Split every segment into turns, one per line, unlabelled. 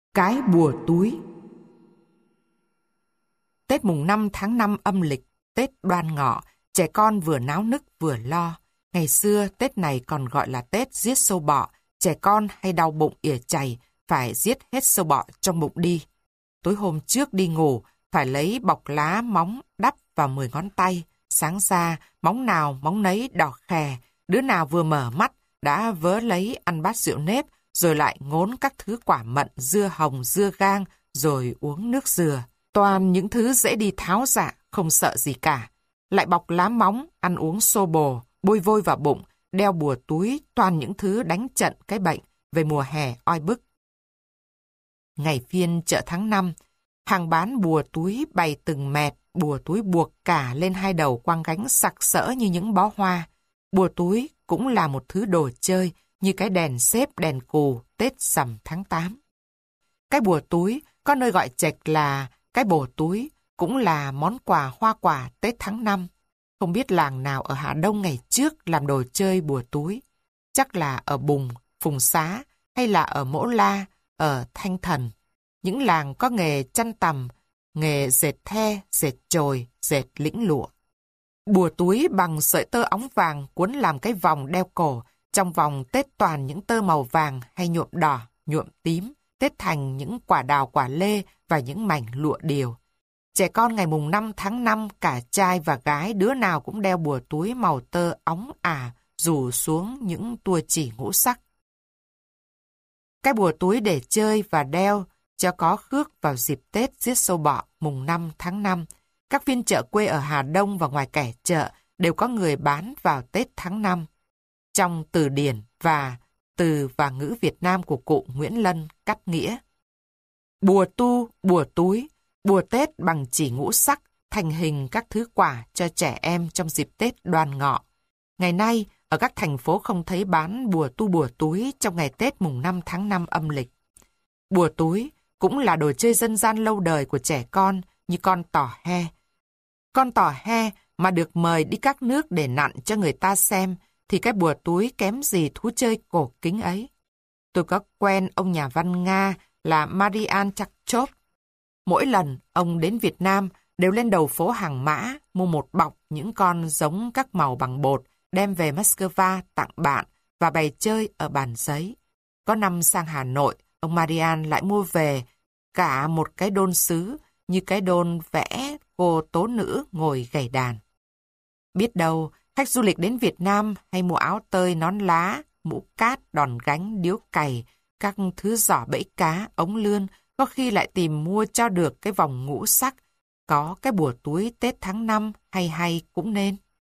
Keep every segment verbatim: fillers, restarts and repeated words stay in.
Cái bùa túi. Tết mùng năm tháng năm âm lịch, Tết Đoan Ngọ, trẻ con vừa náo nức vừa lo. Ngày xưa, Tết này còn gọi là Tết giết sâu bọ, trẻ con hay đau bụng ỉa chày, phải giết hết sâu bọ trong bụng đi. Tối hôm trước đi ngủ, phải lấy bọc lá móng đắp vào mười ngón tay. Sáng ra, móng nào móng nấy đỏ khè, đứa nào vừa mở mắt đã vớ lấy ăn bát rượu nếp, rồi lại ngốn các thứ quả mận, dưa hồng, dưa gang, rồi uống nước dừa. Toàn những thứ dễ đi tháo dạ, không sợ gì cả. Lại bọc lá móng, ăn uống xô bồ, bôi vôi vào bụng, đeo bùa túi, toàn những thứ đánh trận cái bệnh về mùa hè oi bức. Ngày phiên chợ tháng năm, hàng bán bùa túi bày từng mẹt, bùa túi buộc cả lên hai đầu quăng gánh sặc sỡ như những bó hoa. Bùa túi cũng là một thứ đồ chơi như cái đèn xếp, đèn cù Tết rằm tháng tám. Cái bùa túi có nơi gọi chệch là cái bồ túi, cũng là món quà hoa quả Tết tháng năm. Không biết làng nào ở Hà Đông ngày trước làm đồ chơi bùa túi. Chắc là ở Bùng, Phùng Xá hay là ở Mỗ La, ở Thanh Thần. Những làng có nghề chăn tằm, nghề dệt the, dệt chồi, dệt lĩnh lụa. Bùa túi bằng sợi tơ óng vàng cuốn làm cái vòng đeo cổ. Trong vòng tết toàn những tơ màu vàng hay nhuộm đỏ, nhuộm tím, tết thành những quả đào quả lê và những mảnh lụa điều. Trẻ con ngày mùng năm tháng năm, cả trai và gái đứa nào cũng đeo bùa túi màu tơ óng ả, rủ xuống những tua chỉ ngũ sắc. Cái bùa túi để chơi và đeo cho có khước vào dịp Tết giết sâu bọ mùng năm tháng năm. Các phiên chợ quê ở Hà Đông và ngoài kẻ chợ đều có người bán vào Tết tháng năm. Trong từ điển và từ và ngữ Việt Nam của cụ Nguyễn Lân cắt nghĩa. Bùa tu, bùa túi, bùa Tết bằng chỉ ngũ sắc, thành hình các thứ quả cho trẻ em trong dịp Tết Đoan Ngọ. Ngày nay, ở các thành phố không thấy bán bùa tu bùa túi trong ngày Tết mùng năm tháng năm âm lịch. Bùa túi cũng là đồ chơi dân gian lâu đời của trẻ con như con tỏ he. Con tỏ he mà được mời đi các nước để nặn cho người ta xem thì cái bùa túi kém gì thú chơi cổ kính ấy. Tôi có quen ông nhà văn Nga là Marian Chakchov. Mỗi lần ông đến Việt Nam đều lên đầu phố Hàng Mã mua một bọc những con giống các màu bằng bột đem về Moscow tặng bạn và bày chơi ở bàn giấy. Có năm sang Hà Nội, ông Marian lại mua về cả một cái đôn sứ như cái đôn vẽ cô tố nữ ngồi gảy đàn. Biết đâu, khách du lịch đến Việt Nam hay mua áo tơi, nón lá, mũ cát, đòn gánh, điếu cày, các thứ giỏ bẫy cá, ống lươn, có khi lại tìm mua cho được cái vòng ngũ sắc, có cái bùa túi Tết tháng năm hay hay cũng nên.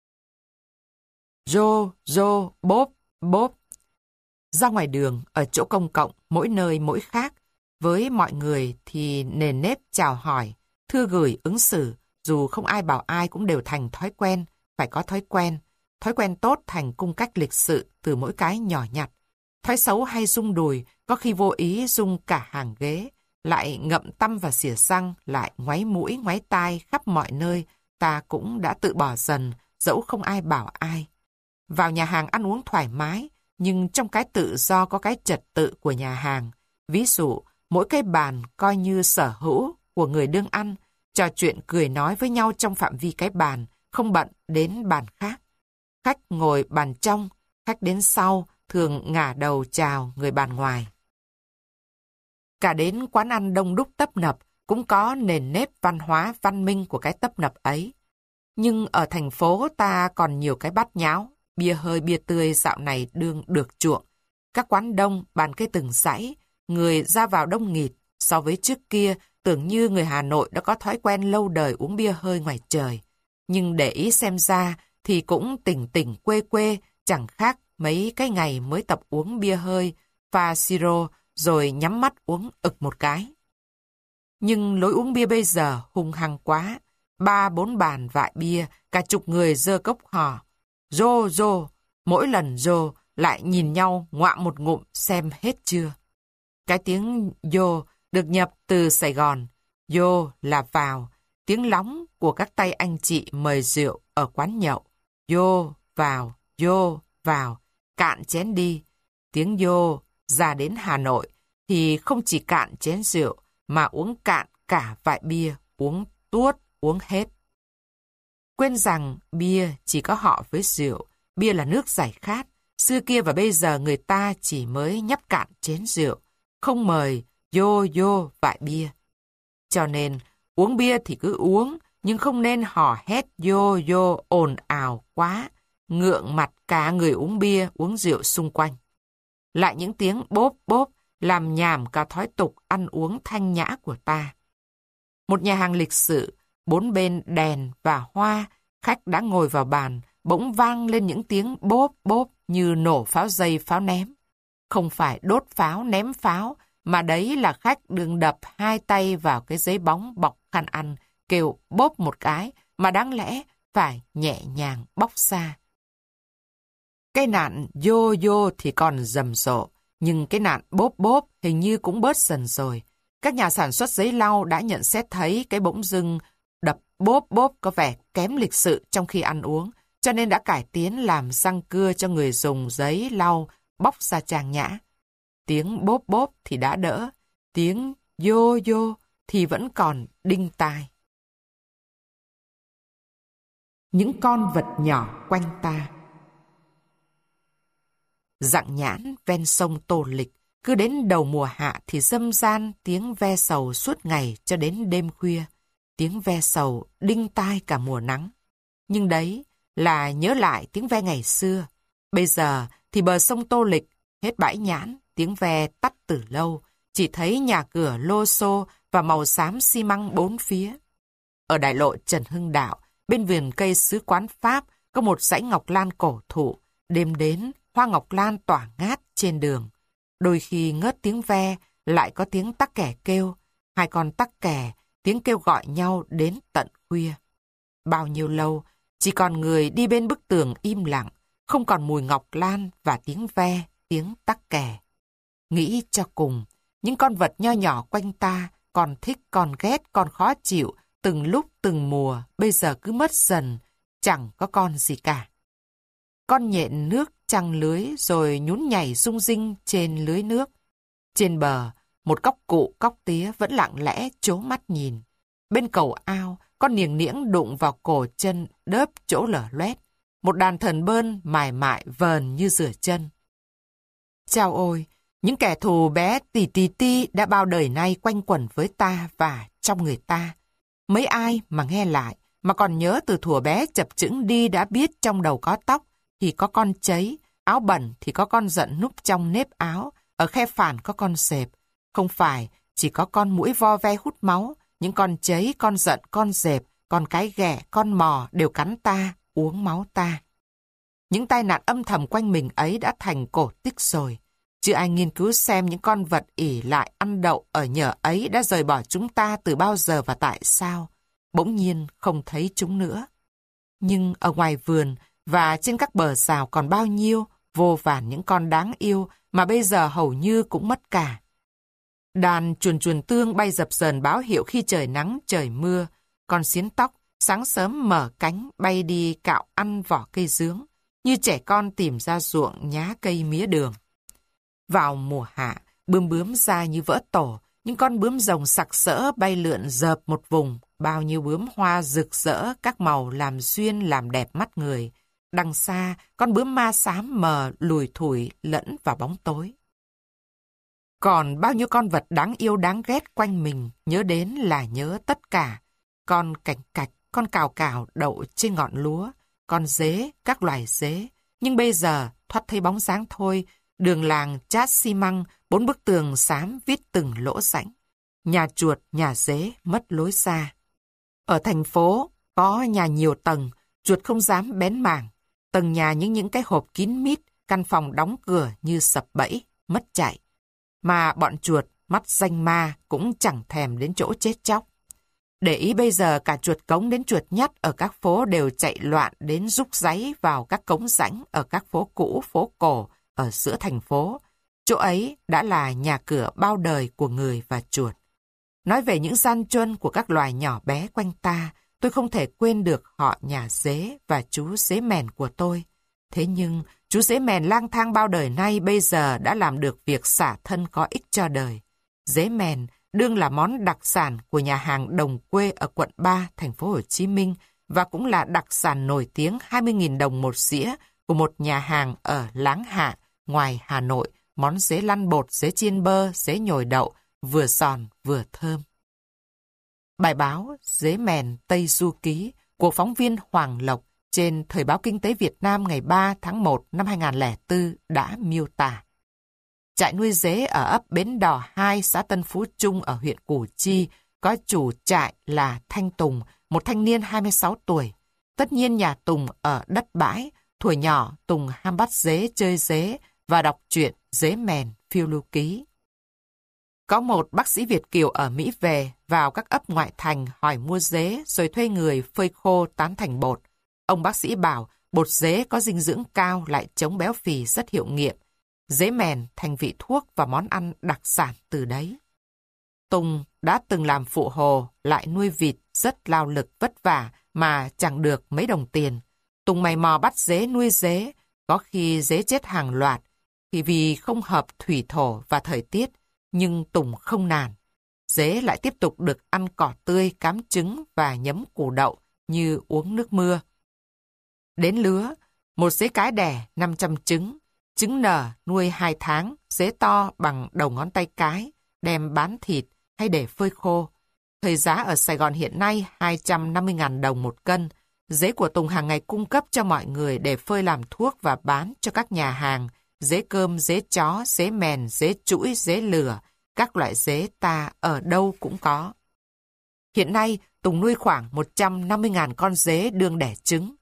Rô, rô, bốp, bốp. Ra ngoài đường, ở chỗ công cộng, mỗi nơi mỗi khác. Với mọi người thì nền nếp chào hỏi, thư gửi ứng xử, dù không ai bảo ai cũng đều thành thói quen, phải có thói quen. Thói quen tốt thành cung cách lịch sự từ mỗi cái nhỏ nhặt. Thói xấu hay rung đùi, có khi vô ý rung cả hàng ghế, lại ngậm tăm và xỉa răng, lại ngoáy mũi, ngoáy tai khắp mọi nơi, ta cũng đã tự bỏ dần, dẫu không ai bảo ai. Vào nhà hàng ăn uống thoải mái, nhưng trong cái tự do có cái trật tự của nhà hàng. Ví dụ, mỗi cái bàn coi như sở hữu của người đương ăn, trò chuyện cười nói với nhau trong phạm vi cái bàn, không bận đến bàn khác. Khách ngồi bàn trong, khách đến sau thường ngả đầu chào người bàn ngoài. Cả đến quán ăn đông đúc tấp nập cũng có nền nếp văn hóa văn minh của cái tấp nập ấy. Nhưng ở thành phố ta còn nhiều cái bát nháo, bia hơi bia tươi dạo này đương được chuộng. Các quán đông, bàn cây từng dãy, người ra vào đông nghịt. So với trước kia, tưởng như người Hà Nội đã có thói quen lâu đời uống bia hơi ngoài trời. Nhưng để ý xem ra thì cũng tỉnh tỉnh quê quê, chẳng khác mấy cái ngày mới tập uống bia hơi, pha siro rồi nhắm mắt uống ực một cái. Nhưng lối uống bia bây giờ hung hăng quá. Ba bốn bàn vại bia, cả chục người giơ cốc hò. Rô rô, mỗi lần rô lại nhìn nhau ngoạm một ngụm xem hết chưa. Cái tiếng vô được nhập từ Sài Gòn. Vô là vào, tiếng lóng của các tay anh chị mời rượu ở quán nhậu. Vô, vào, vô, vào, cạn chén đi. Tiếng vô ra đến Hà Nội thì không chỉ cạn chén rượu, mà uống cạn cả vại bia, uống tuốt, uống hết. Quên rằng bia chỉ có họ với rượu, bia là nước giải khát. Xưa kia và bây giờ người ta chỉ mới nhấp cạn chén rượu, không mời vô vô vại bia. Cho nên, uống bia thì cứ uống, nhưng không nên hò hét vô vô ồn ào quá, ngượng mặt cả người uống bia, uống rượu xung quanh. Lại những tiếng bốp bốp, làm nhảm cả thói tục ăn uống thanh nhã của ta. Một nhà hàng lịch sự, bốn bên đèn và hoa, khách đã ngồi vào bàn, bỗng vang lên những tiếng bốp bốp như nổ pháo dây pháo ném. Không phải đốt pháo ném pháo, mà đấy là khách đừng đập hai tay vào cái giấy bóng bọc khăn ăn, kêu bốp một cái, mà đáng lẽ phải nhẹ nhàng bóc xa. Cái nạn vô vô thì còn rầm rộ, nhưng cái nạn bốp bốp hình như cũng bớt dần rồi. Các nhà sản xuất giấy lau đã nhận xét thấy cái bỗng dưng đập bốp bốp có vẻ kém lịch sự trong khi ăn uống, cho nên đã cải tiến làm răng cưa cho người dùng giấy lau bóc ra trang nhã. Tiếng bốp bốp thì đã đỡ, tiếng vô vô thì vẫn còn đinh tai. Những con vật nhỏ quanh ta. Dặng nhãn ven sông Tô Lịch, cứ đến đầu mùa hạ thì râm ran tiếng ve sầu suốt ngày cho đến đêm khuya. Tiếng ve sầu đinh tai cả mùa nắng. Nhưng đấy là nhớ lại tiếng ve ngày xưa. Bây giờ thì bờ sông Tô Lịch, hết bãi nhãn, tiếng ve tắt từ lâu, chỉ thấy nhà cửa lô xô và màu xám xi măng bốn phía. Ở đại lộ Trần Hưng Đạo, bên vườn cây sứ quán Pháp, có một dãy ngọc lan cổ thụ, đêm đến hoa ngọc lan tỏa ngát trên đường. Đôi khi ngớt tiếng ve, lại có tiếng tắc kè kêu, hai con tắc kè, tiếng kêu gọi nhau đến tận khuya. Bao nhiêu lâu, chỉ còn người đi bên bức tường im lặng, không còn mùi ngọc lan và tiếng ve, tiếng tắc kè. Nghĩ cho cùng, những con vật nho nhỏ quanh ta, còn thích, còn ghét, còn khó chịu, từng lúc từng mùa, bây giờ cứ mất dần, chẳng có con gì cả. Con nhện nước trăng lưới rồi nhún nhảy rung rinh trên lưới nước. Trên bờ, một cóc cụ cóc tía vẫn lặng lẽ trố mắt nhìn. Bên cầu ao, con niềng niễng đụng vào cổ chân đớp chỗ lở loét. Một đàn thần bơn mải mại vờn như rửa chân. Chao ôi, những kẻ thù bé tì tì ti đã bao đời nay quanh quẩn với ta và trong người ta. Mấy ai mà nghe lại, mà còn nhớ từ thuở bé chập chững đi đã biết trong đầu có tóc thì có con cháy, áo bẩn thì có con giận núp trong nếp áo, ở khe phản có con sệp. Không phải chỉ có con muỗi vo ve hút máu, những con cháy, con giận, con dẹp, con cái ghẻ, con mò đều cắn ta, uống máu ta. Những tai nạn âm thầm quanh mình ấy đã thành cổ tích rồi. Chứ ai nghiên cứu xem những con vật ỷ lại ăn đậu ở nhờ ấy đã rời bỏ chúng ta từ bao giờ và tại sao. Bỗng nhiên không thấy chúng nữa. Nhưng ở ngoài vườn và trên các bờ rào còn bao nhiêu vô vàn những con đáng yêu mà bây giờ hầu như cũng mất cả. Đàn chuồn chuồn tương bay dập dờn báo hiệu khi trời nắng trời mưa. Con xiến tóc sáng sớm mở cánh bay đi cạo ăn vỏ cây dướng, như trẻ con tìm ra ruộng nhá cây mía đường. Vào mùa hạ, bướm bướm ra như vỡ tổ, những con bướm rồng sặc sỡ bay lượn dợp một vùng, bao nhiêu bướm hoa rực rỡ các màu làm duyên làm đẹp mắt người. Đằng xa, con bướm ma xám mờ lùi thủi lẫn vào bóng tối. Còn bao nhiêu con vật đáng yêu đáng ghét quanh mình, nhớ đến là nhớ tất cả. Con cảnh cạch, con cào cào đậu trên ngọn lúa, con dế, các loài dế. Nhưng bây giờ, thoát thấy bóng dáng thôi, đường làng chát xi măng, bốn bức tường xám vít từng lỗ rãnh. Nhà chuột, nhà dế mất lối xa. Ở thành phố, có nhà nhiều tầng, chuột không dám bén mảng. Tầng nhà những những cái hộp kín mít, căn phòng đóng cửa như sập bẫy, mất chạy. Mà bọn chuột, mắt danh ma cũng chẳng thèm đến chỗ chết chóc. Để ý bây giờ cả chuột cống đến chuột nhắt ở các phố đều chạy loạn đến rúc ráy vào các cống rãnh ở các phố cũ, phố cổ, ở giữa thành phố. Chỗ ấy đã là nhà cửa bao đời của người và chuột. Nói về những gian truân của các loài nhỏ bé quanh ta, tôi không thể quên được họ nhà dế và chú dế mèn của tôi. Thế nhưng, Chú dế mèn lang thang bao đời nay bây giờ đã làm được việc xả thân có ích cho đời. Dế mèn đương là món đặc sản của nhà hàng Đồng Quê ở quận ba, thành phố Hồ Chí Minh và cũng là đặc sản nổi tiếng hai mươi nghìn đồng một dĩa của một nhà hàng ở Láng Hạ, ngoài Hà Nội. Món dế lăn bột, dế chiên bơ, dế nhồi đậu, vừa giòn vừa thơm. Bài báo Dế mèn Tây Du Ký của phóng viên Hoàng Lộc trên Thời báo Kinh tế Việt Nam ngày ba tháng một năm hai nghìn không trăm lẻ bốn đã miêu tả. Trại nuôi dế ở ấp Bến Đò hai, xã Tân Phú Trung ở huyện Củ Chi, có chủ trại là Thanh Tùng, một thanh niên hai mươi sáu tuổi. Tất nhiên nhà Tùng ở đất bãi, thuở nhỏ Tùng ham bắt dế, chơi dế và đọc truyện Dế mèn phiêu lưu ký. Có một bác sĩ Việt kiều ở Mỹ về, vào các ấp ngoại thành hỏi mua dế rồi thuê người phơi khô tán thành bột. Ông bác sĩ bảo bột dế có dinh dưỡng cao lại chống béo phì rất hiệu nghiệm. Dế mèn thành vị thuốc và món ăn đặc sản từ đấy. Tùng đã từng làm phụ hồ, lại nuôi vịt rất lao lực vất vả mà chẳng được mấy đồng tiền. Tùng mày mò bắt dế nuôi dế, có khi dế chết hàng loạt, thì vì không hợp thủy thổ và thời tiết, nhưng Tùng không nản. Dế lại tiếp tục được ăn cỏ tươi, cám trứng và nhấm củ đậu như uống nước mưa. Đến lứa, một dế cái đẻ năm trăm trứng, trứng nở nuôi hai tháng, dế to bằng đầu ngón tay cái, đem bán thịt hay để phơi khô. Thời giá ở Sài Gòn hiện nay hai trăm năm mươi nghìn đồng một cân. Dế của Tùng hàng ngày cung cấp cho mọi người để phơi làm thuốc và bán cho các nhà hàng. Dế cơm, dế chó, dế mèn, dế chũi, dế lửa, các loại dế ta ở đâu cũng có. Hiện nay, Tùng nuôi khoảng một trăm năm mươi nghìn con dế đương đẻ trứng.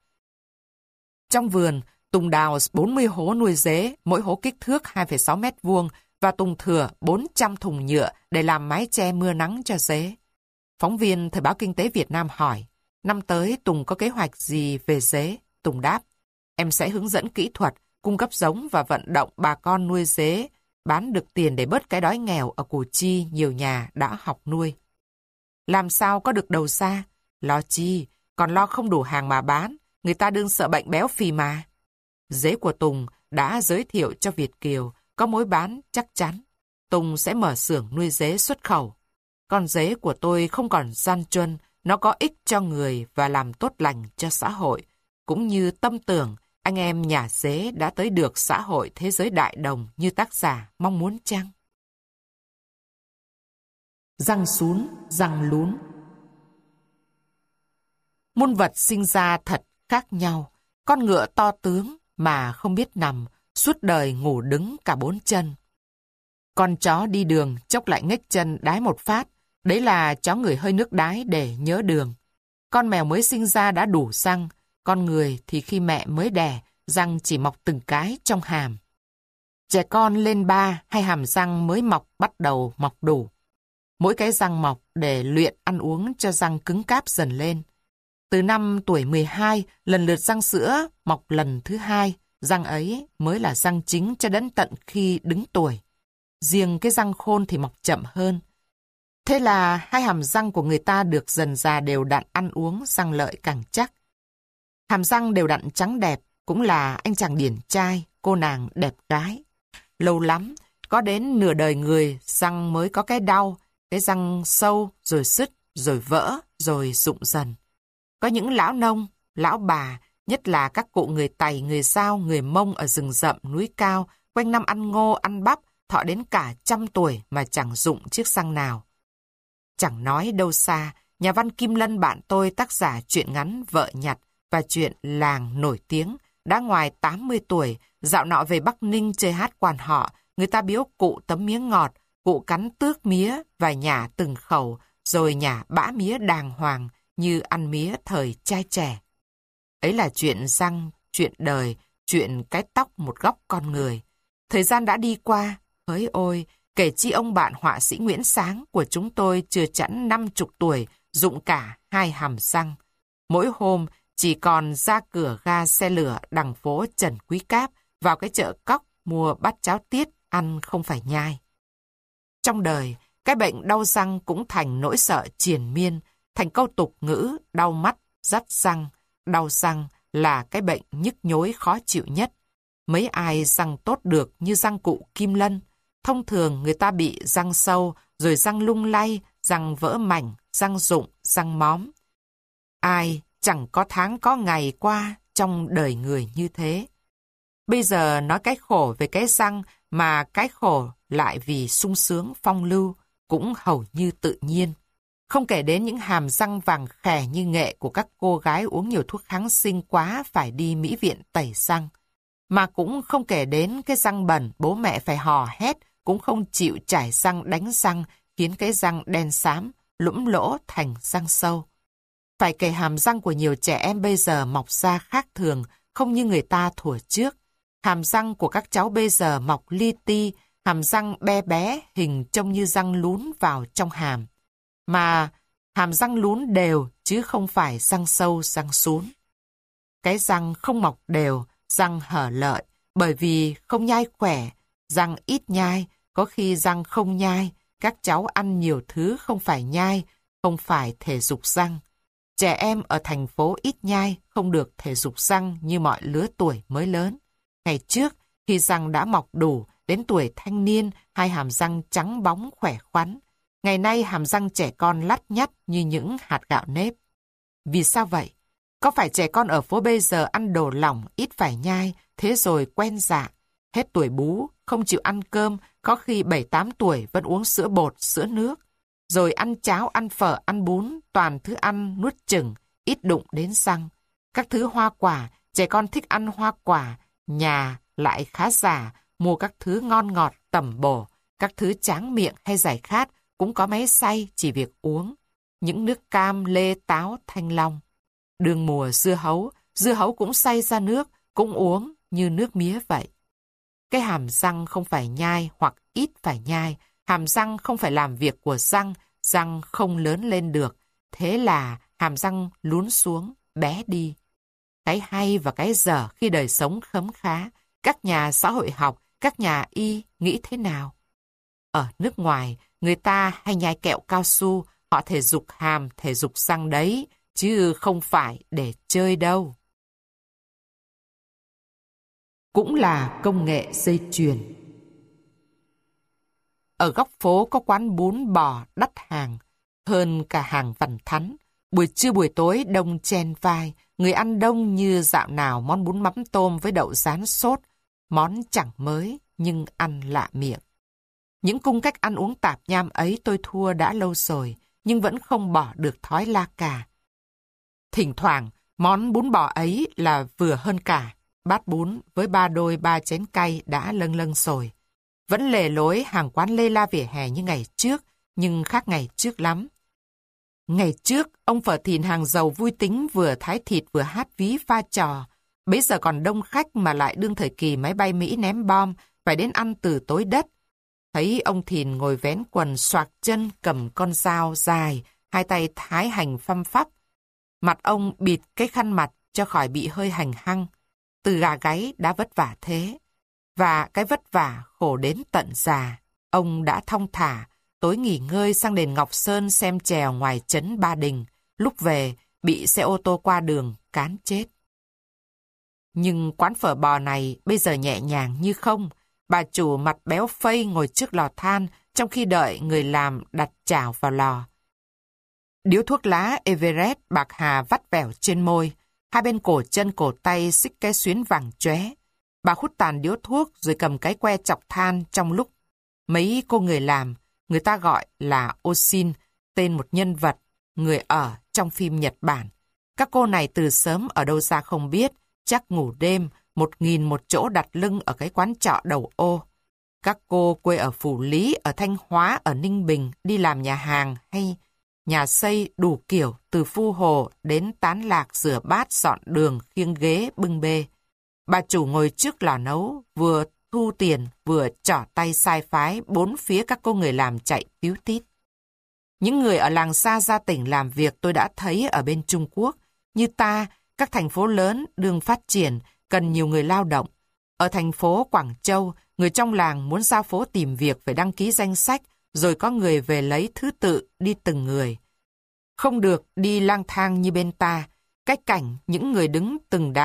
Trong vườn, Tùng đào bốn mươi hố nuôi dế, mỗi hố kích thước hai phẩy sáu mét vuông và Tùng thừa bốn trăm thùng nhựa để làm mái che mưa nắng cho dế. Phóng viên Thời báo Kinh tế Việt Nam hỏi, năm tới Tùng có kế hoạch gì về dế? Tùng đáp, em sẽ hướng dẫn kỹ thuật, cung cấp giống và vận động bà con nuôi dế, bán được tiền để bớt cái đói nghèo ở Củ Chi, nhiều nhà đã học nuôi. Làm sao có được đầu ra? Lo chi, còn lo không đủ hàng mà bán, người ta đương sợ bệnh béo phì mà. Dế của Tùng đã giới thiệu cho Việt kiều, có mối bán chắc chắn. Tùng sẽ mở xưởng nuôi dế xuất khẩu. Con dế của tôi không còn gian truân, nó có ích cho người và làm tốt lành cho xã hội, cũng như tâm tưởng anh em nhà dế đã tới được xã hội thế giới đại đồng như tác giả mong muốn chăng? Răng sún, răng lún. Muôn vật sinh ra thật khác nhau. Con ngựa to tướng mà không biết nằm, suốt đời ngủ đứng cả bốn chân. Con chó đi đường chốc lại nghếch chân đái một phát, đấy là chó người hơi nước đái để nhớ đường. Con mèo mới sinh ra đã đủ răng, con người thì khi mẹ mới đẻ, răng chỉ mọc từng cái trong hàm. Trẻ con lên ba hay hàm răng mới mọc bắt đầu mọc đủ. Mỗi cái răng mọc để luyện ăn uống cho răng cứng cáp dần lên. Từ năm tuổi mười hai, lần lượt răng sữa mọc lần thứ hai, răng ấy mới là răng chính cho đến tận khi đứng tuổi. Riêng cái răng khôn thì mọc chậm hơn. Thế là hai hàm răng của người ta được dần già đều đặn ăn uống, răng lợi càng chắc. Hàm răng đều đặn trắng đẹp cũng là anh chàng điển trai, cô nàng đẹp gái. Lâu lắm, có đến nửa đời người răng mới có cái đau, cái răng sâu rồi sứt, rồi vỡ, rồi rụng dần. Có những lão nông, lão bà, nhất là các cụ người Tày, người Dao, người Mông ở rừng rậm, núi cao, quanh năm ăn ngô, ăn bắp, thọ đến cả trăm tuổi mà chẳng rụng chiếc răng nào. Chẳng nói đâu xa, nhà văn Kim Lân bạn tôi, tác giả truyện ngắn Vợ Nhặt và truyện Làng nổi tiếng, đã ngoài tám mươi tuổi, dạo nọ về Bắc Ninh chơi hát quan họ, người ta biếu cụ tấm miếng ngọt, cụ cắn tước mía và nhả từng khẩu, rồi nhả bã mía đàng hoàng như ăn mía thời trai trẻ. Ấy là chuyện răng, chuyện đời, chuyện cái tóc một góc con người. Thời gian đã đi qua, hỡi ôi, kể chi ông bạn họa sĩ Nguyễn Sáng của chúng tôi chưa chẵn năm chục tuổi, rụng cả hai hàm răng. Mỗi hôm chỉ còn ra cửa ga xe lửa đằng phố Trần Quý Cáp, vào cái chợ cóc mua bát cháo tiết, ăn không phải nhai. Trong đời, cái bệnh đau răng cũng thành nỗi sợ triền miên, thành câu tục ngữ đau mắt, rắt răng. Đau răng là cái bệnh nhức nhối khó chịu nhất. mấy ai răng tốt được như răng cụ Kim Lân. Thông thường người ta bị răng sâu, rồi răng lung lay, răng vỡ mảnh, răng rụng, răng móm. Ai chẳng có tháng có ngày qua trong đời người như thế. Bây giờ nói cái khổ về cái răng mà cái khổ lại vì sung sướng phong lưu cũng hầu như tự nhiên. Không kể đến những hàm răng vàng khè như nghệ của các cô gái uống nhiều thuốc kháng sinh quá phải đi mỹ viện tẩy răng. Mà cũng không kể đến cái răng bẩn bố mẹ phải hò hét cũng không chịu chải răng đánh răng khiến cái răng đen xám, lũm lỗ thành răng sâu. Phải kể hàm răng của nhiều trẻ em bây giờ mọc ra khác thường, không như người ta thuở trước. Hàm răng của các cháu bây giờ mọc li ti, hàm răng bé bé, hình trông như răng lún vào trong hàm. Mà hàm răng lún đều chứ không phải răng sâu, răng sún. Cái răng không mọc đều, răng hở lợi, bởi vì không nhai khỏe, răng ít nhai, có khi răng không nhai, các cháu ăn nhiều thứ không phải nhai, không phải thể dục răng. Trẻ em ở thành phố ít nhai, không được thể dục răng như mọi lứa tuổi mới lớn. Ngày trước, khi răng đã mọc đủ, đến tuổi thanh niên, hai hàm răng trắng bóng khỏe khoắn. Ngày nay hàm răng trẻ con lắt nhắt như những hạt gạo nếp. Vì sao vậy? Có phải trẻ con ở phố bây giờ ăn đồ lỏng, ít phải nhai, thế rồi quen dạ? Hết tuổi bú, không chịu ăn cơm, có khi bảy tám tuổi vẫn uống sữa bột, sữa nước. Rồi ăn cháo, ăn phở, ăn bún, toàn thứ ăn nuốt chửng, ít đụng đến răng. Các thứ hoa quả, trẻ con thích ăn hoa quả, nhà lại khá giả, mua các thứ ngon ngọt, tẩm bổ, các thứ tráng miệng hay giải khát, cũng có máy xay chỉ việc uống. Những nước cam, lê, táo, thanh long. Đường mùa dưa hấu, dưa hấu cũng xay ra nước, cũng uống như nước mía vậy. Cái hàm răng không phải nhai hoặc ít phải nhai, hàm răng không phải làm việc của răng, răng không lớn lên được. Thế là hàm răng lún xuống, bé đi. Cái hay và cái dở khi đời sống khấm khá, các nhà xã hội học, các nhà y nghĩ thế nào? Ở nước ngoài, người ta hay nhai kẹo cao su, họ thể dục hàm, thể dục răng đấy, chứ không phải để chơi đâu. Cũng là công nghệ dây chuyền. Ở góc phố có quán bún bò đắt hàng, hơn cả hàng vằn thắn. Buổi trưa buổi tối đông chen vai, người ăn đông như dạo nào món bún mắm tôm với đậu rán sốt, món chẳng mới nhưng ăn lạ miệng. Những cung cách ăn uống tạp nham ấy tôi thua đã lâu rồi, nhưng vẫn không bỏ được thói la cà. Thỉnh thoảng, món bún bò ấy là vừa hơn cả, bát bún với ba đôi ba chén cay đã lâng lâng rồi. Vẫn lề lối hàng quán lê la vỉa hè như ngày trước, nhưng khác ngày trước lắm. Ngày trước, ông phở thìn hàng giàu vui tính vừa thái thịt vừa hát ví pha trò. Bấy giờ còn đông khách mà lại đương thời kỳ máy bay Mỹ ném bom, phải đến ăn từ tối đất. Thấy ông thìn ngồi vén quần xoạc chân cầm con dao dài, hai tay thái hành phăm phắp. Mặt ông bịt cái khăn mặt cho khỏi bị hơi hành hăng. Từ gà gáy đã vất vả thế. Và cái vất vả khổ đến tận già. Ông đã thong thả, tối nghỉ ngơi sang đền Ngọc Sơn xem chèo ngoài trấn Ba Đình. Lúc về, bị xe ô tô qua đường, cán chết. Nhưng quán phở bò này bây giờ nhẹ nhàng như không. Bà chủ mặt béo phây ngồi trước lò than trong khi đợi người làm đặt chảo vào lò. Điếu thuốc lá Everest bạc hà vắt vẻo trên môi. Hai bên cổ chân cổ tay xích cái xuyến vàng chóe. Bà hút tàn điếu thuốc rồi cầm cái que chọc than trong lúc mấy cô người làm, người ta gọi là Oshin, tên một nhân vật, người ở trong phim Nhật Bản. Các cô này từ sớm ở đâu ra không biết, chắc ngủ đêm, một nghìn một chỗ đặt lưng ở cái quán trọ đầu ô. Các cô quê ở Phủ Lý, ở Thanh Hóa, ở Ninh Bình, đi làm nhà hàng hay nhà xây đủ kiểu, từ phu hồ đến tán lạc rửa bát dọn đường, khiêng ghế, bưng bê. Bà chủ ngồi trước lò nấu, vừa thu tiền, vừa trỏ tay sai phái, bốn phía các cô người làm chạy tíu tít. Những người ở làng xa ra tỉnh làm việc tôi đã thấy ở bên Trung Quốc. Như ta, các thành phố lớn đương phát triển, cần nhiều người lao động. Ở thành phố Quảng Châu, người trong làng muốn ra phố tìm việc phải đăng ký danh sách, rồi có người về lấy thứ tự đi từng người. Không được đi lang thang như bên ta, cái cảnh những người đứng từng đám,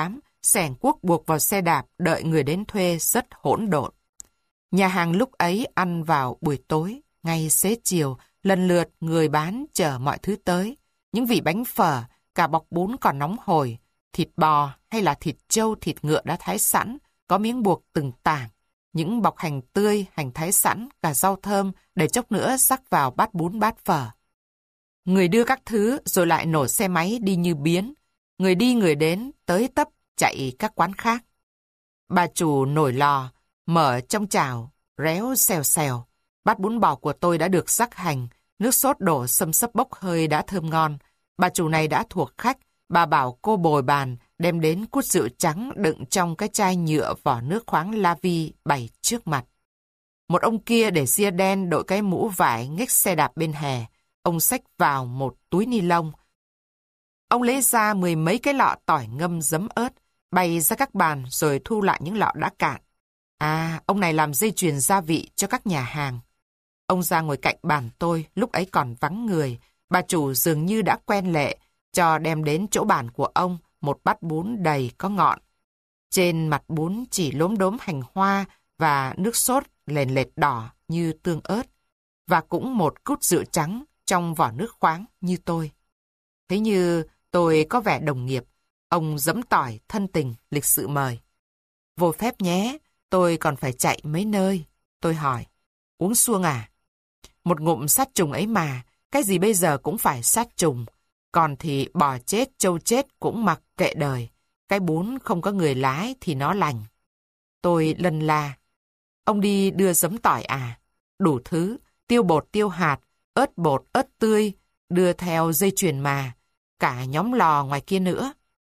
xẻng cuốc buộc vào xe đạp đợi người đến thuê rất hỗn độn. Nhà hàng lúc ấy ăn vào buổi tối, ngay xế chiều, lần lượt người bán chở mọi thứ tới. Những vị bánh phở, cả bọc bún còn nóng hổi, thịt bò hay là thịt trâu, thịt ngựa đã thái sẵn, có miếng buộc từng tảng. Những bọc hành tươi, hành thái sẵn, cả rau thơm, để chốc nữa rắc vào bát bún bát phở. Người đưa các thứ rồi lại nổ xe máy đi như biến. Người đi người đến, tới tấp, chạy các quán khác. Bà chủ nổi lò, mở trong chảo, réo xèo xèo. Bát bún bò của tôi đã được rắc hành, nước sốt đổ xâm xấp bốc hơi đã thơm ngon. Bà chủ này đã thuộc khách, bà bảo cô bồi bàn đem đến cút rượu trắng đựng trong cái chai nhựa vỏ nước khoáng La Vi bày trước mặt. Một ông kia để ria đen đội cái mũ vải nghếch xe đạp bên hè. Ông xách vào một túi ni lông. Ông lấy ra mười mấy cái lọ tỏi ngâm giấm ớt, bày ra các bàn rồi thu lại những lọ đã cạn. À, ông này làm dây chuyền gia vị cho các nhà hàng. Ông ra ngồi cạnh bàn tôi, lúc ấy còn vắng người. Bà chủ dường như đã quen lệ, cho đem đến chỗ bàn của ông một bát bún đầy có ngọn. Trên mặt bún chỉ lốm đốm hành hoa và nước sốt lền lệt đỏ như tương ớt, và cũng một cút rượu trắng trong vỏ nước khoáng như tôi. Thế như tôi có vẻ đồng nghiệp, ông giẫm tỏi thân tình lịch sự mời. Vô phép nhé, tôi còn phải chạy mấy nơi. Tôi hỏi, uống xuông à? Một ngụm sát trùng ấy mà, cái gì bây giờ cũng phải sát trùng. Còn thì bò chết, trâu chết cũng mặc kệ đời. Cái bún không có người lái thì nó lành. Tôi lân la. Ông đi đưa giấm tỏi à? Đủ thứ, tiêu bột, tiêu hạt, ớt bột, ớt tươi, đưa theo dây chuyền mà. Cả nhóm lò ngoài kia nữa.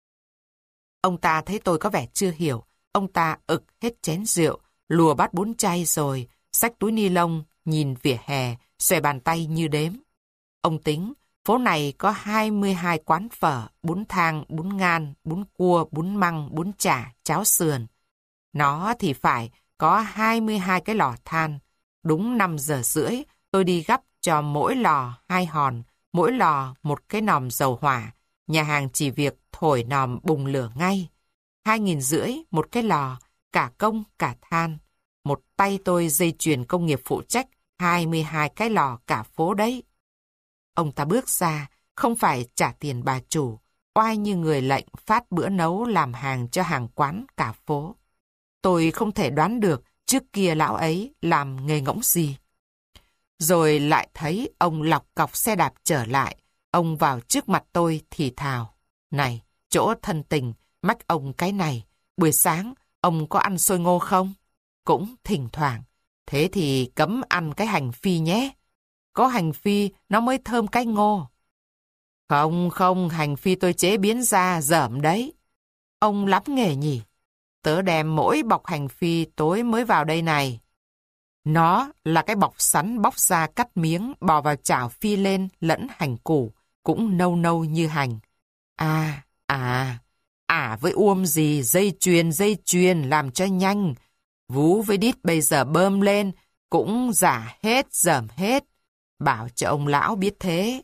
Ông ta thấy tôi có vẻ chưa hiểu. Ông ta ực hết chén rượu, lùa bát bún chay rồi, xách túi ni lông, nhìn vỉa hè, xòe bàn tay như đếm. Ông tính, phố này có hai mươi hai quán phở, bún thang, bún ngan, bún cua, bún măng, bún chả, cháo sườn. Nó thì phải có hai mươi hai cái lò than. Đúng năm giờ rưỡi, tôi đi gắp cho mỗi lò hai hòn, mỗi lò một cái nòm dầu hỏa. Nhà hàng chỉ việc thổi nòm bùng lửa ngay. Hai nghìn rưỡi một cái lò, cả công cả than. Một tay tôi dây chuyền công nghiệp phụ trách hai mươi hai cái lò cả phố đấy. Ông ta bước ra, không phải trả tiền bà chủ, oai như người lệnh phát bữa nấu làm hàng cho hàng quán cả phố. Tôi không thể đoán được trước kia lão ấy làm nghề ngỗng gì. Rồi lại thấy ông lọc cọc xe đạp trở lại, ông vào trước mặt tôi thì thào. Này, chỗ thân tình, mách ông cái này, buổi sáng ông có ăn xôi ngô không? Cũng thỉnh thoảng. Thế thì cấm ăn cái hành phi nhé. Có hành phi nó mới thơm cái ngô. Không không, hành phi tôi chế biến ra dởm đấy. Ông lắm nghề nhỉ. Tớ đem mỗi bọc hành phi tối mới vào đây này. Nó là cái bọc sắn bóc ra cắt miếng, bò vào chảo phi lên lẫn hành củ, cũng nâu nâu như hành. À, à, à với uôm gì, dây chuyền, dây chuyền, làm cho nhanh. Vú với đít bây giờ bơm lên, cũng giả hết, dởm hết. Bảo cho ông lão biết thế.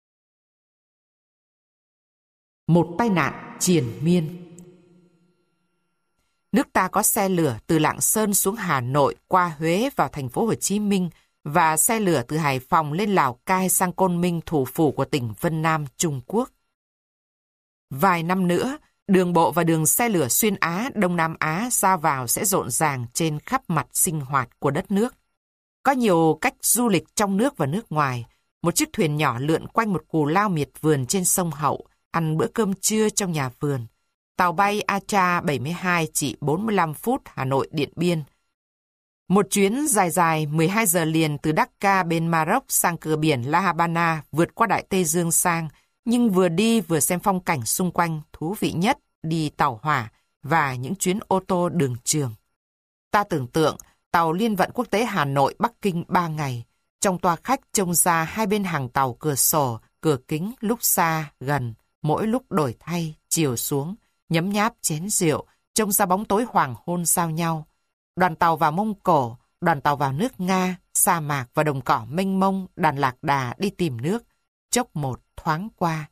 Một tai nạn triền miên. Nước ta có xe lửa từ Lạng Sơn xuống Hà Nội qua Huế vào thành phố Hồ Chí Minh và xe lửa từ Hải Phòng lên Lào Cai sang Côn Minh, thủ phủ của tỉnh Vân Nam, Trung Quốc. Vài năm nữa, đường bộ và đường xe lửa xuyên Á, Đông Nam Á ra vào sẽ rộn ràng trên khắp mặt sinh hoạt của đất nước. Có nhiều cách du lịch trong nước và nước ngoài. Một chiếc thuyền nhỏ lượn quanh một cù lao miệt vườn trên sông Hậu, ăn bữa cơm trưa trong nhà vườn. Tàu bay Acha bảy mươi hai chỉ bốn mươi lăm phút Hà Nội Điện Biên. Một chuyến dài dài mười hai giờ liền từ Dhaka bên Maroc sang cửa biển La Habana, vượt qua Đại Tây Dương sang, nhưng vừa đi vừa xem phong cảnh xung quanh, thú vị nhất đi tàu hỏa và những chuyến ô tô đường trường. Ta tưởng tượng tàu liên vận quốc tế Hà Nội Bắc Kinh ba ngày. Trong toa khách trông ra hai bên hàng tàu cửa sổ, cửa kính lúc xa, gần, mỗi lúc đổi thay, chiều xuống, nhấm nháp chén rượu, trông ra bóng tối hoàng hôn giao nhau. Đoàn tàu vào Mông Cổ, đoàn tàu vào nước Nga, sa mạc và đồng cỏ mênh mông, đàn lạc đà đi tìm nước. Chốc một thoáng qua.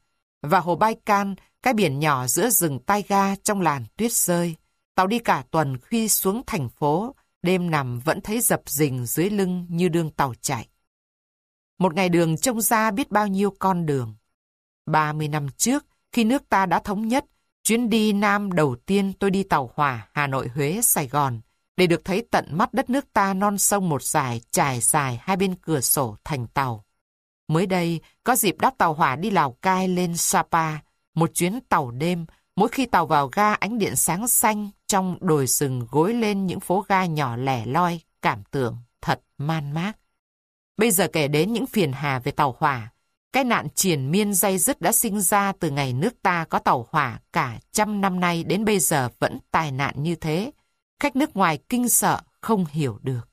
Và hồ Baikal, cái biển nhỏ giữa rừng taiga trong làn tuyết rơi. Tàu đi cả tuần khi xuống thành phố, đêm nằm vẫn thấy dập dình dưới lưng như đương tàu chạy. Một ngày đường trông ra biết bao nhiêu con đường. ba mươi năm trước, khi nước ta đã thống nhất, chuyến đi Nam đầu tiên tôi đi tàu hỏa Hà Nội, Huế, Sài Gòn, để được thấy tận mắt đất nước ta non sông một dải trải dài hai bên cửa sổ thành tàu. Mới đây, có dịp đáp tàu hỏa đi Lào Cai lên Sapa, một chuyến tàu đêm, mỗi khi tàu vào ga ánh điện sáng xanh trong đồi rừng gối lên những phố ga nhỏ lẻ loi, cảm tưởng thật man mác. Bây giờ kể đến những phiền hà về tàu hỏa, cái nạn triền miên day dứt đã sinh ra từ ngày nước ta có tàu hỏa cả trăm năm nay đến bây giờ vẫn tai nạn như thế. Khách nước ngoài kinh sợ không hiểu được.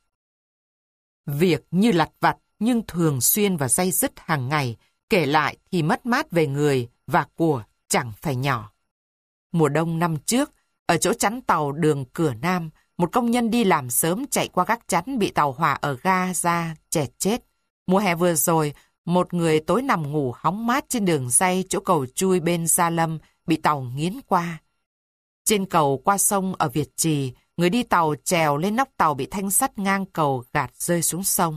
Việc như lặt vặt nhưng thường xuyên và day dứt hàng ngày, kể lại thì mất mát về người và của chẳng phải nhỏ. Mùa đông năm trước, ở chỗ chắn tàu đường Cửa Nam, một công nhân đi làm sớm chạy qua gác chắn bị tàu hỏa ở ga ra chẹt chết. Mùa hè vừa rồi, một người tối nằm ngủ hóng mát trên đường ray chỗ cầu chui bên Gia Lâm bị tàu nghiến qua. Trên cầu qua sông ở Việt Trì, người đi tàu trèo lên nóc tàu bị thanh sắt ngang cầu gạt rơi xuống sông.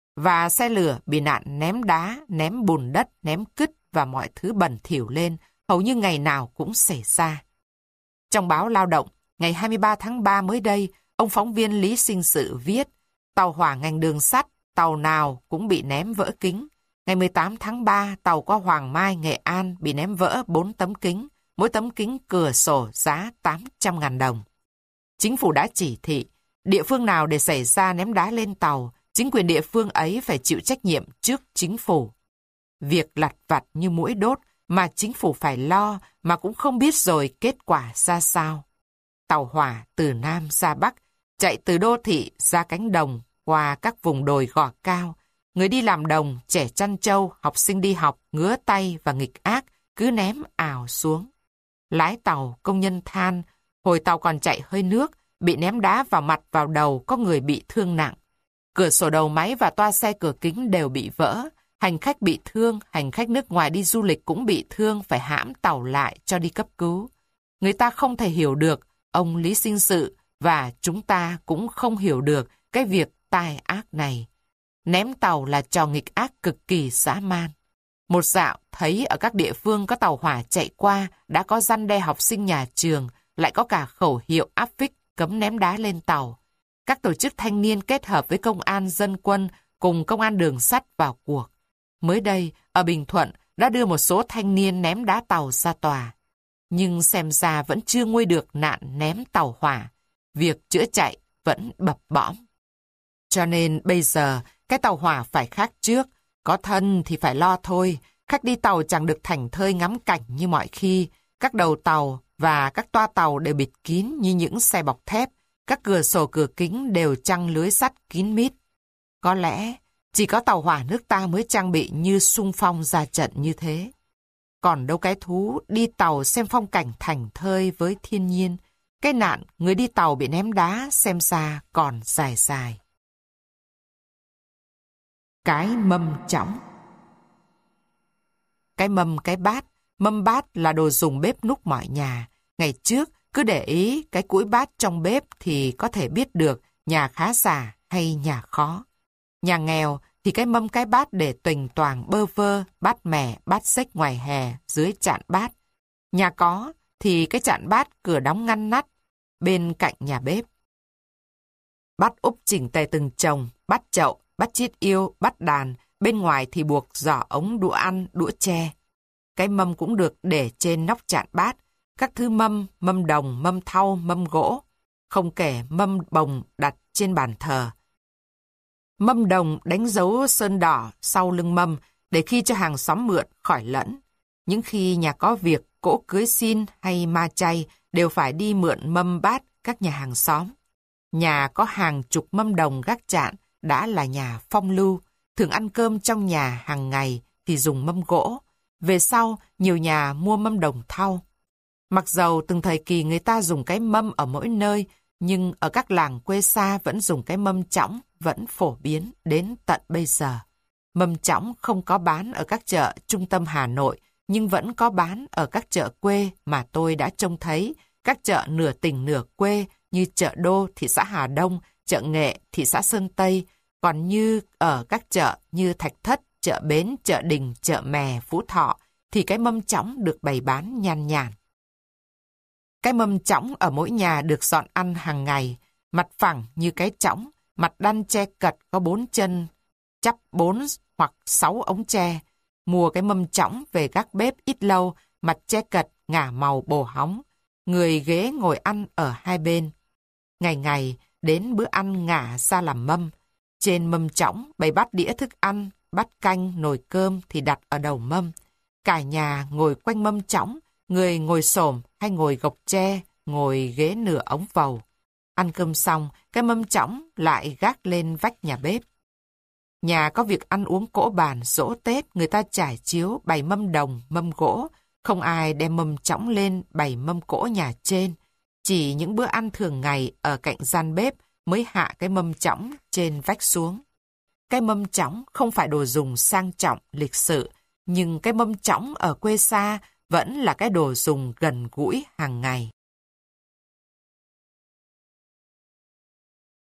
Và xe lửa bị nạn ném đá, ném bùn đất, ném cứt và mọi thứ bẩn thỉu lên, hầu như ngày nào cũng xảy ra. Trong báo Lao động, ngày hai mươi ba tháng ba mới đây, ông phóng viên Lý Sinh Sự viết, tàu hỏa ngành đường sắt, tàu nào cũng bị ném vỡ kính. Ngày mười tám tháng ba, tàu qua Hoàng Mai, Nghệ An bị ném vỡ bốn tấm kính, mỗi tấm kính cửa sổ giá tám trăm nghìn đồng. Chính phủ đã chỉ thị, địa phương nào để xảy ra ném đá lên tàu, chính quyền địa phương ấy phải chịu trách nhiệm trước chính phủ. Việc lặt vặt như muỗi đốt mà chính phủ phải lo mà cũng không biết rồi kết quả ra sao. Tàu hỏa từ Nam ra Bắc, chạy từ đô thị ra cánh đồng, qua các vùng đồi gò cao. Người đi làm đồng, trẻ chăn trâu, học sinh đi học, ngứa tay và nghịch ác, cứ ném ào xuống. Lái tàu, công nhân than, hồi tàu còn chạy hơi nước, bị ném đá vào mặt vào đầu, có người bị thương nặng. Cửa sổ đầu máy và toa xe cửa kính đều bị vỡ. Hành khách bị thương, hành khách nước ngoài đi du lịch cũng bị thương, phải hãm tàu lại cho đi cấp cứu. Người ta không thể hiểu được, ông Lý Sinh Sự và chúng ta cũng không hiểu được cái việc tai ác này. Ném tàu là trò nghịch ác cực kỳ dã man. Một dạo thấy ở các địa phương có tàu hỏa chạy qua đã có răn đe học sinh nhà trường, lại có cả khẩu hiệu áp phích cấm ném đá lên tàu. Các tổ chức thanh niên kết hợp với công an dân quân cùng công an đường sắt vào cuộc. Mới đây, ở Bình Thuận đã đưa một số thanh niên ném đá tàu ra tòa. Nhưng xem ra vẫn chưa nguôi được nạn ném tàu hỏa. Việc chữa chạy vẫn bập bõm. Cho nên bây giờ, cái tàu hỏa phải khác trước. Có thân thì phải lo thôi. Khách đi tàu chẳng được thảnh thơi ngắm cảnh như mọi khi. Các đầu tàu và các toa tàu đều bịt kín như những xe bọc thép. Các cửa sổ cửa kính đều trăng lưới sắt kín mít. Có lẽ chỉ có tàu hỏa nước ta mới trang bị như xung phong ra trận như thế. Còn đâu cái thú đi tàu xem phong cảnh thảnh thơi với thiên nhiên. Cái nạn người đi tàu bị ném đá xem ra còn dài dài. Cái mâm chõng. Cái mâm cái bát. Mâm bát là đồ dùng bếp núc mọi nhà. Ngày trước cứ để ý cái cũi bát trong bếp thì có thể biết được nhà khá giả hay nhà khó. Nhà nghèo thì cái mâm cái bát để tuềnh toàng bơ vơ, bát mẻ, bát xếch ngoài hè, dưới chạn bát. Nhà có thì cái chạn bát cửa đóng ngăn nắp bên cạnh nhà bếp. Bát úp chỉnh tề từng chồng, bát chậu, bát chiết yêu, bát đàn, bên ngoài thì buộc giỏ ống đũa ăn, đũa tre. Cái mâm cũng được để trên nóc chạn bát, các thứ mâm, mâm đồng, mâm thau, mâm gỗ, không kể mâm bồng đặt trên bàn thờ. Mâm đồng đánh dấu sơn đỏ sau lưng mâm để khi cho hàng xóm mượn khỏi lẫn. Những khi nhà có việc, cỗ cưới xin hay ma chay đều phải đi mượn mâm bát các nhà hàng xóm. Nhà có hàng chục mâm đồng gác chạn đã là nhà phong lưu, thường ăn cơm trong nhà hàng ngày thì dùng mâm gỗ. Về sau, nhiều nhà mua mâm đồng thau. Mặc dầu từng thời kỳ người ta dùng cái mâm ở mỗi nơi, nhưng ở các làng quê xa vẫn dùng cái mâm chõng, vẫn phổ biến đến tận bây giờ. Mâm chõng không có bán ở các chợ trung tâm Hà Nội, nhưng vẫn có bán ở các chợ quê mà tôi đã trông thấy, các chợ nửa tỉnh nửa quê như chợ Đô, thị xã Hà Đông, chợ Nghệ, thị xã Sơn Tây, còn như ở các chợ như Thạch Thất, chợ Bến, chợ Đình, chợ Mè, Phú Thọ, thì cái mâm chõng được bày bán nhan nhản. Cái mâm chõng ở mỗi nhà được dọn ăn hàng ngày, mặt phẳng như cái chõng, mặt đăn tre cật có bốn chân, chắp bốn hoặc sáu ống tre. Mua cái mâm chõng về gác bếp ít lâu, mặt tre cật ngả màu bồ hóng. Người ghế ngồi ăn ở hai bên. Ngày ngày, đến bữa ăn ngả ra làm mâm. Trên mâm chõng bày bát đĩa thức ăn, bát canh, nồi cơm thì đặt ở đầu mâm. Cả nhà ngồi quanh mâm chõng, người ngồi xổm hay ngồi gộc tre, ngồi ghế nửa ống vầu. Ăn cơm xong, cái mâm chõng lại gác lên vách nhà bếp. Nhà có việc ăn uống cỗ bàn, giỗ Tết, người ta trải chiếu, bày mâm đồng, mâm gỗ. Không ai đem mâm chõng lên bày mâm cỗ nhà trên. Chỉ những bữa ăn thường ngày ở cạnh gian bếp mới hạ cái mâm chõng trên vách xuống. Cái mâm chõng không phải đồ dùng sang trọng, lịch sự, nhưng cái mâm chõng ở quê xa vẫn là cái đồ dùng gần gũi hàng ngày.